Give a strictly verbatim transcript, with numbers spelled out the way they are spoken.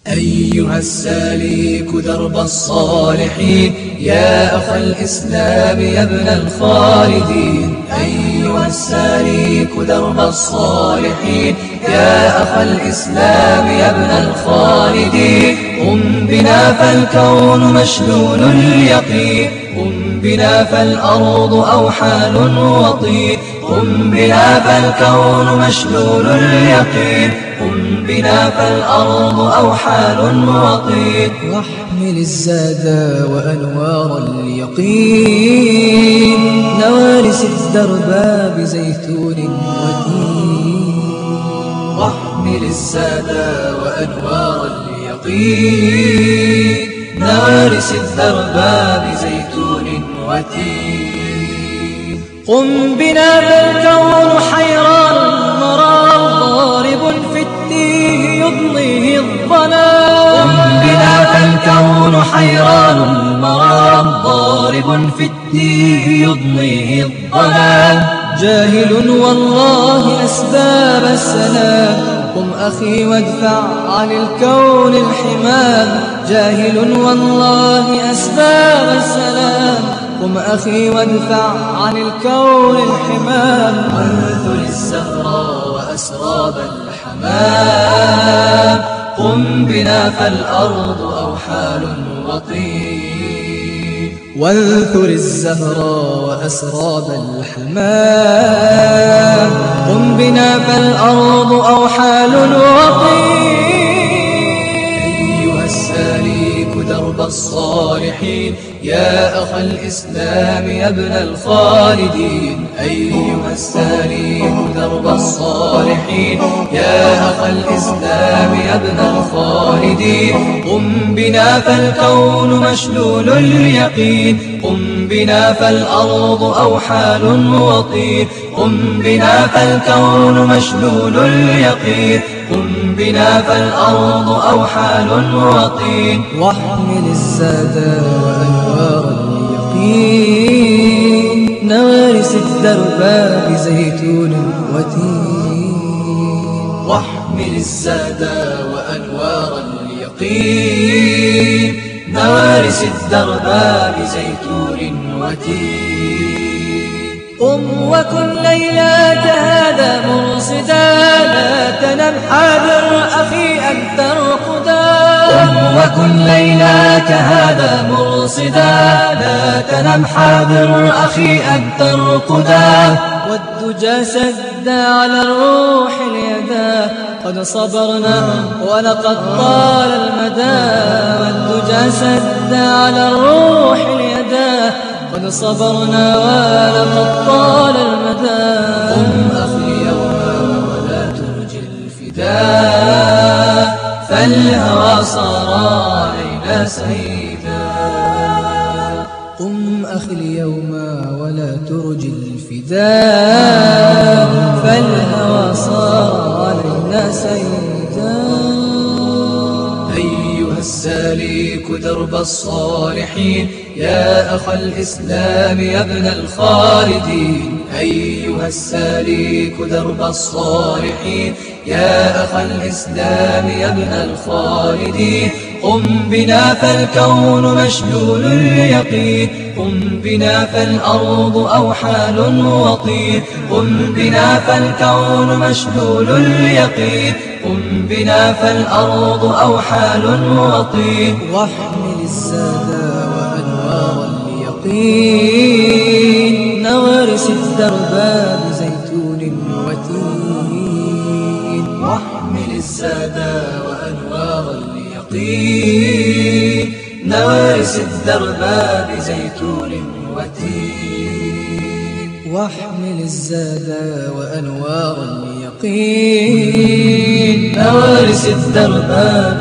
أيها السالك درب الصالحين يا أخ الإسلام يا ابن الخالدين. أيها السالك درب الصالحين يا أخ الإسلام يا ابن الخالدين. قم بنا فالكون مشلول اليقين، قم بنا فالأرض أوحال وطين، قم بنا فالكون مشلول اليقين، قم بنا فالأرض أوحال وطين. واحمل الزاد وأنوار اليقين، نوارس الدرب بزيتون وتين. واحمل الزاد وأنوار اليقين، نوارس الدرب بزيتون وتين. قم بنا فالكون حيران المرام، ضارب في التيه يضنيه الظلام. قم بنا فالكون حيران المرام، ضارب في التيه يضنيه الظلام. جاهل والله أسباب السلام، قم أخي وادفع عن الكون الحمام. جاهل والله أسباب السلام، قم أخي وادفع عن الكون الحمام. وانثر الزهراء وأسراب الحمام، قم بنا فالأرض أوحال وطين. وانثر الزهراء وأسراب الحمام، قم بنا فالأرض أوحال وطين. أيها السالك درب الصالحين يا أخ الإسلام يا ابن الخالدين. أيها السالك درب الصالحين يا أخ الإسلام يا ابن الخالدين. قم بنا فالكون مشلول اليقين، قم بنا فالأرض أوحال وطين، قم بنا فالكون مشلول اليقين، قم بنا فالأرض أوحال وطين. واحمل الزاد وأنوار اليقين، نوارس الدرب بزيتون وتين. واحمل الزاد وأنوار اليقين، نوارس الدرب بزيتون وتين. قم وكن ليلك هذا مرصدا، لا تنم حاذر أخي أن ترقدا. قم وكن ليلك هذا مرصدا، لا تنم حاذر أخي أن ترقدا. والدجى سد على الروح اليدا، قد صبرنا ولقد طال المدى. والدجى سد على الروح اليدا، قد صبرنا ولقد طال المدى. قم أخي يوما ولا ترجي الفداء، فالهوى صار علينا سيدا. قم أخي اليوم ولا ترجي الفداء، فالهوى صار علينا سيدا. أيها السالك درب الصالحين يا أخ الإسلام يا ابن الخالدين. أيها السالك درب الصالحين يا أخ الإسلام يا ابن الخالدين. قم بنا فالكون مشلول اليقين، قم بنا فالأرض أوحال وطين، قم بنا فالكون مشلول اليقين، قم بنا فالأرض أوحال وطين. واحمل الزاد وأنوار اليقين، نوارس الدرب بزيتون وتين. واحمل الزاد وأنوار اليقين، نوارس الدرب بزيتون وتين. واحمل الزاد وأنوار اليقين، نوارس الدرب